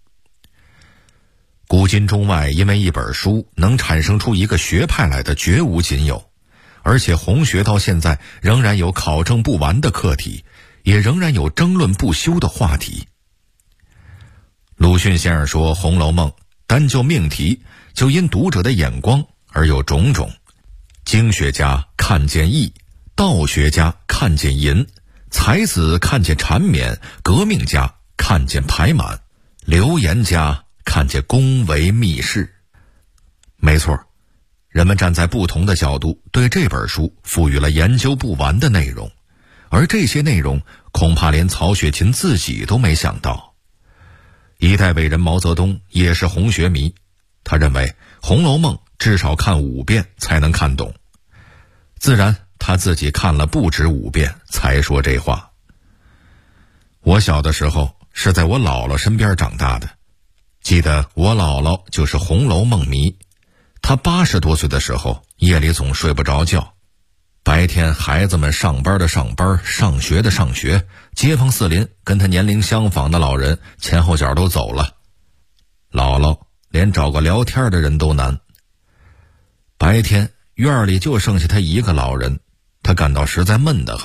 古今中外，因为一本书能产生出一个学派来的绝无仅有，而且红学到现在仍然有考证不完的课题，也仍然有争论不休的话题。鲁迅先生说，《红楼梦》单就命题，就因读者的眼光而有种种。经学家看见义，道学家看见淫，才子看见缠绵，革命家看见排满，流言家看见宫闱秘事。没错，人们站在不同的角度对这本书赋予了研究不完的内容，而这些内容恐怕连曹雪芹自己都没想到。一代伟人毛泽东也是红学迷，他认为《红楼梦》至少看5遍才能看懂，自然他自己看了不止5遍才说这话。我小的时候是在我姥姥身边长大的，记得我姥姥就是《红楼梦》迷，她80多岁的时候夜里总睡不着觉，白天孩子们上班的上班，上学的上学，街坊四邻跟他年龄相仿的老人前后脚都走了，姥姥连找个聊天的人都难。白天院里就剩下他一个老人，他感到实在闷得慌。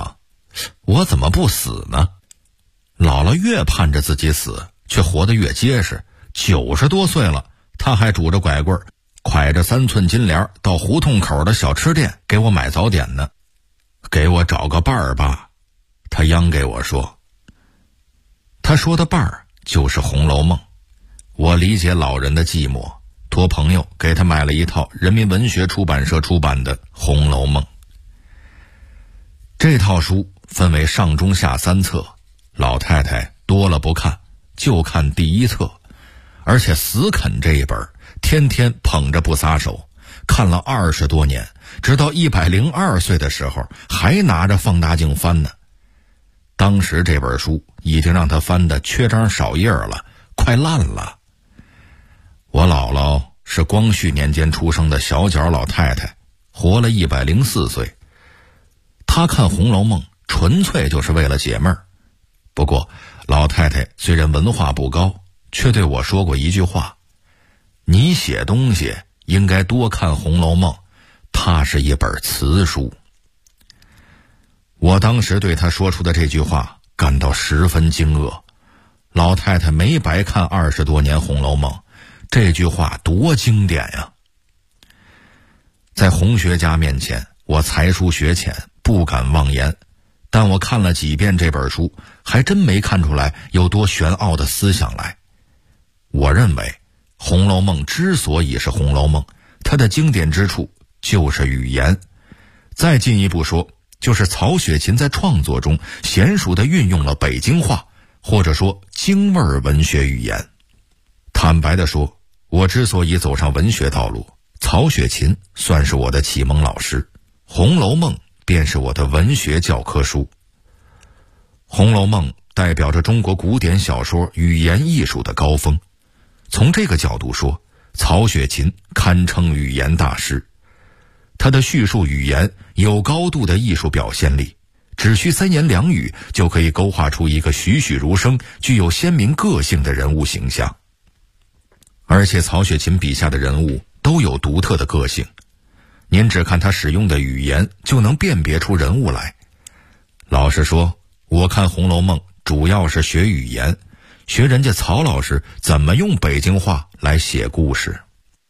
我怎么不死呢？姥姥越盼着自己死，却活得越结实。90多岁了，她还拄着拐棍，挎着3寸金莲到胡同口的小吃店给我买早点呢。给我找个伴儿吧，她央给我说。她说的伴儿就是《红楼梦》。我理解老人的寂寞，托朋友给他买了一套人民文学出版社出版的《红楼梦》。这套书分为上中下3册，老太太多了不看，就看第1册，而且死啃这一本，天天捧着不撒手，看了20多年，直到102岁的时候还拿着放大镜翻呢。当时这本书已经让他翻得缺章少页了，快烂了。我姥姥是光绪年间出生的小脚老太太，活了104岁。她看《红楼梦》纯粹就是为了解闷儿。不过老太太虽然文化不高，却对我说过一句话：你写东西应该多看《红楼梦》，它是一本词书。我当时对她说出的这句话感到十分惊愕。老太太没白看20多年《红楼梦》，这句话多经典呀！在红学家面前，我才疏学浅，不敢妄言，但我看了几遍这本书，还真没看出来有多玄奥的思想来。我认为《红楼梦》之所以是《红楼梦》，它的经典之处就是语言。再进一步说，就是曹雪芹在创作中娴熟地运用了北京话，或者说京味文学语言。坦白地说，我之所以走上文学道路，曹雪芹算是我的启蒙老师，《红楼梦》便是我的文学教科书。《红楼梦》代表着中国古典小说语言艺术的高峰。从这个角度说，曹雪芹堪称语言大师。他的叙述语言有高度的艺术表现力，只需3言2语就可以勾画出一个栩栩如生、具有鲜明个性的人物形象。而且曹雪芹笔下的人物都有独特的个性，您只看他使用的语言就能辨别出人物来。老实说，我看《红楼梦》主要是学语言，学人家曹老师怎么用北京话来写故事。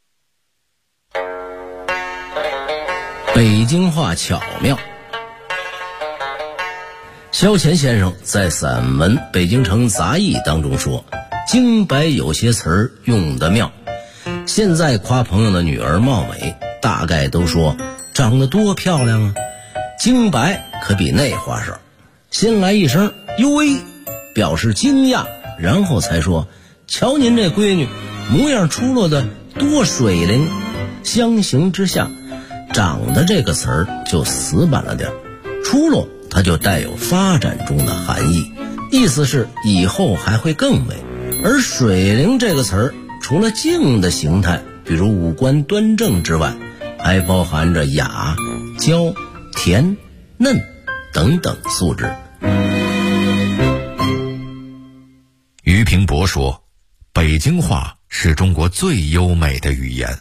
北京话巧妙。萧乾先生在散文《北京城杂艺》当中说，京白有些词儿用得妙。现在夸朋友的女儿貌美，大概都说长得多漂亮啊。京白可比那花哨，先来一声哟喂，表示惊讶，然后才说瞧您这闺女模样出落的多水灵。相形之下，长的这个词儿就死板了点，出落它就带有发展中的含义，意思是以后还会更美。而水灵这个词儿除了静的形态，比如五官端正之外，还包含着雅、娇、甜、嫩等等素质。 俞平伯说，北京话是中国最优美的语言。《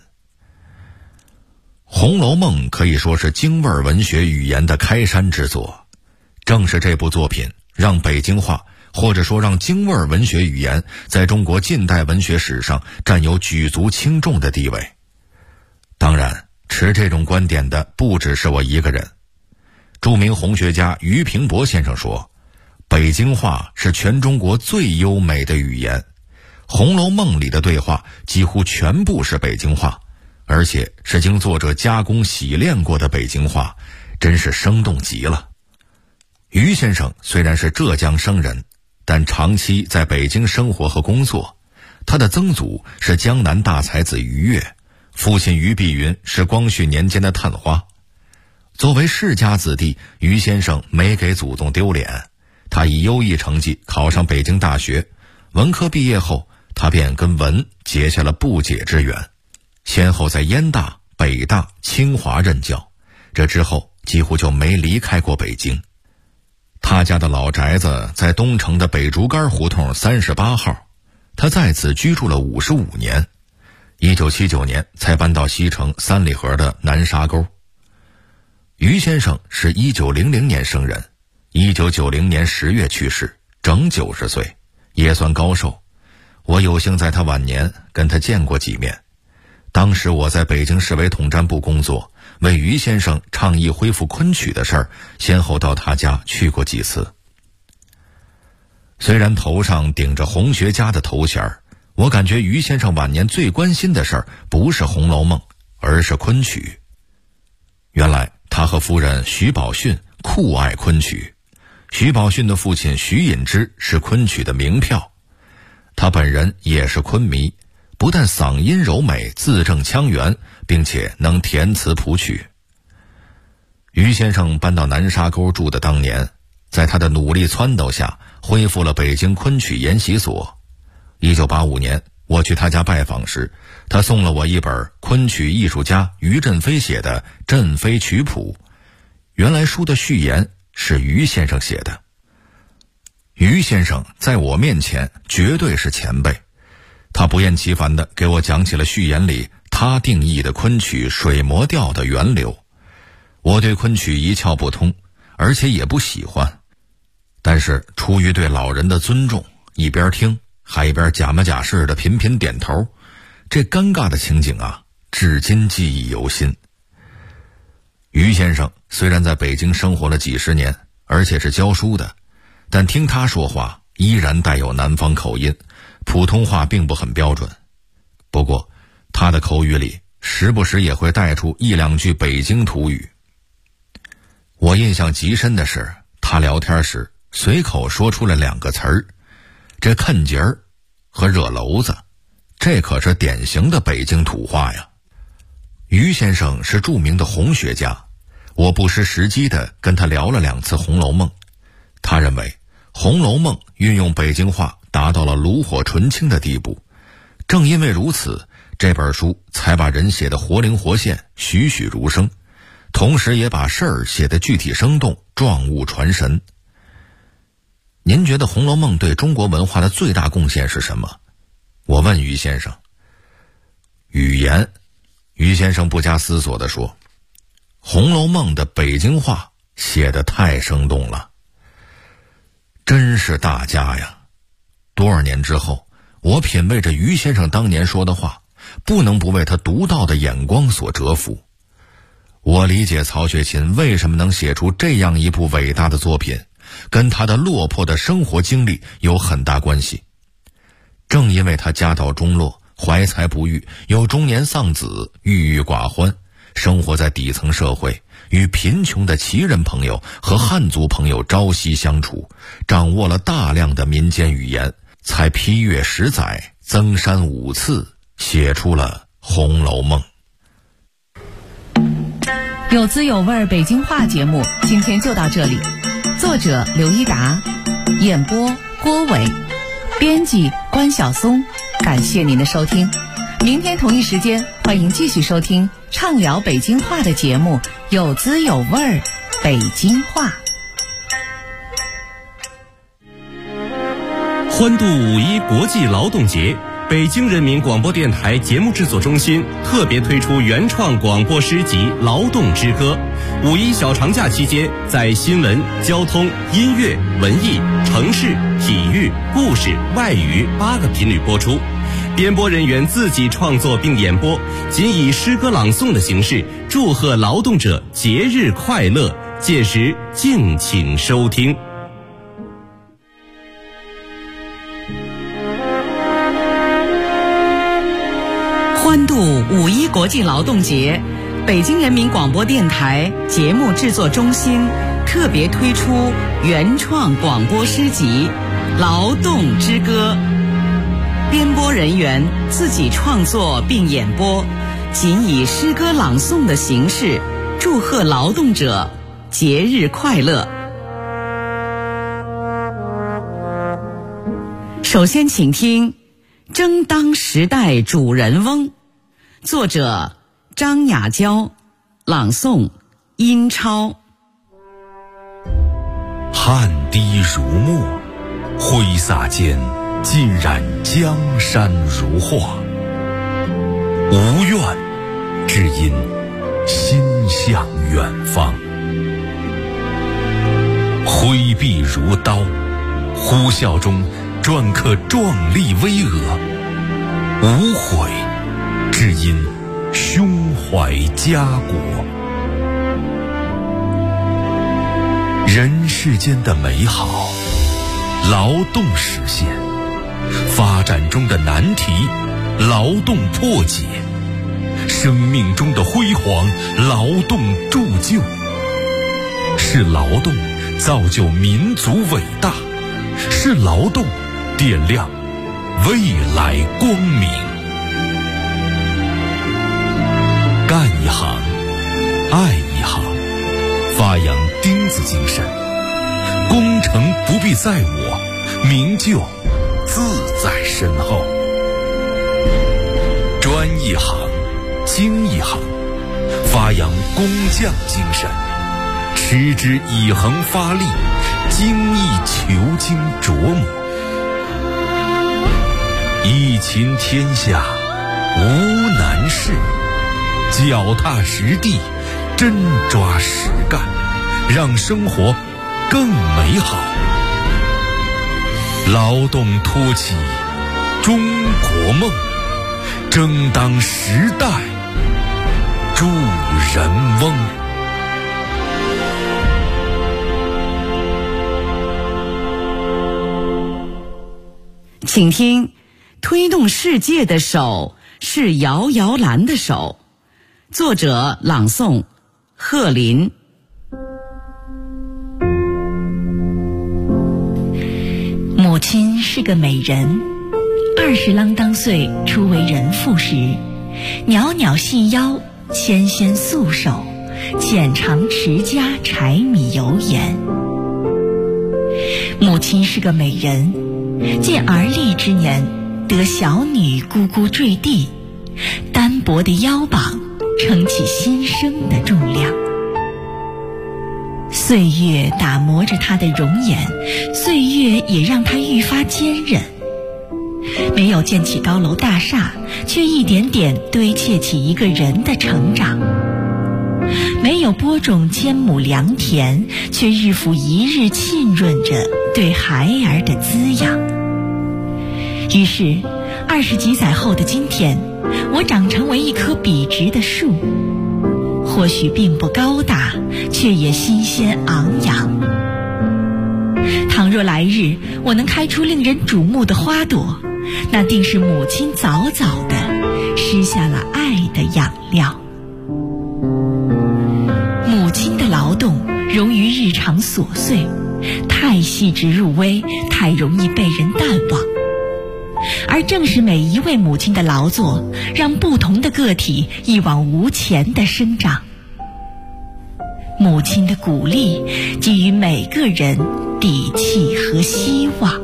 红楼梦》可以说是京味文学语言的开山之作，正是这部作品让北京话，或者说让京味文学语言在中国近代文学史上占有举足轻重的地位。当然，持这种观点的不只是我一个人。著名红学家俞平伯先生说，北京话是全中国最优美的语言，《红楼梦》里的对话几乎全部是北京话，而且是经作者加工洗练过的北京话，真是生动极了。俞先生虽然是浙江生人，但长期在北京生活和工作。他的曾祖是江南大才子俞越，父亲俞碧云是光绪年间的探花。作为世家子弟，俞先生没给祖宗丢脸，他以优异成绩考上北京大学，文科毕业后，他便跟文结下了不解之缘，先后在燕大、北大、清华任教，这之后几乎就没离开过北京。他家的老宅子在东城的北竹竿胡同38号，他在此居住了55年，1979年才搬到西城3里河的南沙沟。俞先生是1900年生人 1990年10月去世，整90岁，也算高寿。我有幸在他晚年跟他见过几面。当时我在北京市委统战部工作，为于先生倡议恢复昆曲的事儿，先后到他家去过几次。虽然头上顶着红学家的头衔，我感觉于先生晚年最关心的事儿不是《红楼梦》，而是昆曲。原来他和夫人徐宝训酷爱昆曲，徐宝训的父亲徐引之是昆曲的名票，他本人也是昆迷，不但嗓音柔美，字正腔圆，并且能填词谱曲。于先生搬到南沙沟住的当年，在他的努力撺掇下，恢复了北京昆曲研习所。1985年我去他家拜访时，他送了我一本昆曲艺术家于振飞写的《振飞曲谱》，原来书的序言是于先生写的。于先生在我面前绝对是前辈，他不厌其烦地给我讲起了序言里他定义的昆曲水磨调的源流。我对昆曲一窍不通，而且也不喜欢，但是出于对老人的尊重，一边听还一边假模假式的频频点头，这尴尬的情景啊，至今记忆犹新。于先生虽然在北京生活了几十年，而且是教书的，但听他说话依然带有南方口音，普通话并不很标准。不过他的口语里时不时也会带出一两句北京土语。我印象极深的是，他聊天时随口说出了2个词儿，这坑节儿和热娄子，这可是典型的北京土话呀。于先生是著名的红学家，我不失时机地跟他聊了2次《红楼梦》。他认为《红楼梦》运用北京话达到了炉火纯青的地步，正因为如此，这本书才把人写得活灵活现，栩栩如生，同时也把事儿写得具体生动，状物传神。您觉得《红楼梦》对中国文化的最大贡献是什么？我问于先生。语言。于先生不加思索地说，《红楼梦》的北京话写得太生动了。真是大家呀！多少年之后，我品味着于先生当年说的话，不能不为他独到的眼光所折服。我理解曹雪芹为什么能写出这样一部伟大的作品，跟他的落魄的生活经历有很大关系。正因为他家道中落，怀才不遇，又中年丧子，郁郁寡欢，生活在底层社会，与贫穷的旗人朋友和汉族朋友朝夕相处，掌握了大量的民间语言，才批阅10载，增删5次，写出了《红楼梦》。 有滋有味北京话节目今天就到这里，作者刘一达，演播郭伟，编辑关晓松，感谢您的收听。明天同一时间，欢迎继续收听畅聊北京话的节目，有滋有味北京话。 欢度5·1国际劳动节，北京人民广播电台节目制作中心特别推出原创广播诗集《劳动之歌》。5·1小长假期间，在新闻、交通、音乐、文艺、城市、体育、故事、外语8个频率播出。编播人员自己创作并演播，仅以诗歌朗诵的形式祝贺劳动者节日快乐，届时敬请收听。 欢度5·1国际劳动节，北京人民广播电台节目制作中心特别推出原创广播诗集《劳动之歌》，编播人员自己创作并演播，仅以诗歌朗诵的形式祝贺劳动者节日快乐。首先请听《争当时代主人翁》，作者张雅娇，朗诵殷超。 汗滴如墨，挥洒间浸染江山如画。无怨，只因心向远方。 挥臂如刀，呼啸中篆刻壮丽巍峨，无悔只因胸怀家国。人世间的美好，劳动实现；发展中的难题，劳动破解；生命中的辉煌，劳动铸就。是劳动造就民族伟大，是劳动点亮未来光明。干一行，爱一行，发扬钉子精神。功成不必在我，名就自在身后。专一行，精一行，发扬工匠精神。持之以恒发力，精益求精琢磨。一勤天下无难事，脚踏实地，真抓实干，让生活更美好。劳动托起中国梦，争当时代助人翁。 请听，推动世界的手是摇摇篮的手。作者朗诵，贺林。 母亲是个美人，20啷当岁初为人妇时，袅袅细腰，纤纤素手，浅尝持家柴米油盐。母亲是个美人，见而立之年，得小女咕咕坠地，单薄的腰膀撑起新生的重量。岁月打磨着她的容颜，岁月也让她愈发坚韧。没有建起高楼大厦，却一点点堆砌起一个人的成长；没有播种千亩良田，却日复一日浸润着对孩儿的滋养。于是20几载后的今天，我长成为一棵笔直的树，或许并不高大，却也新鲜昂扬。倘若来日我能开出令人瞩目的花朵，那定是母亲早早地施下了爱的养料。母亲的劳动融于日常琐碎，太细致入微，太容易被人淡忘。而正是每一位母亲的劳作，让不同的个体一往无前地生长。母亲的鼓励给予每个人底气和希望。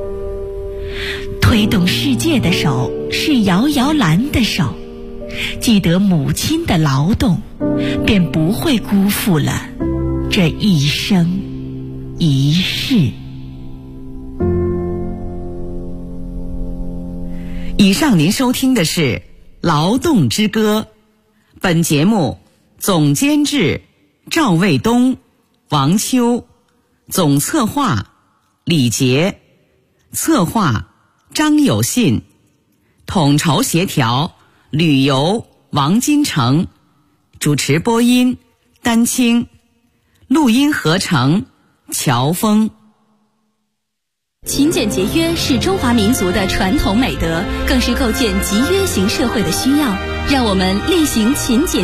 推动世界的手是摇摇篮的手，记得母亲的劳动，便不会辜负了这一生一世。 以上您收听的是《劳动之歌》，本节目总监制赵卫东、王秋，总策划李杰，策划张有信，统筹协调旅游王金成，主持播音丹青，录音合成乔峰。 勤俭节约是中华民族的传统美德，更是构建集约型社会的需要。让我们厉行勤俭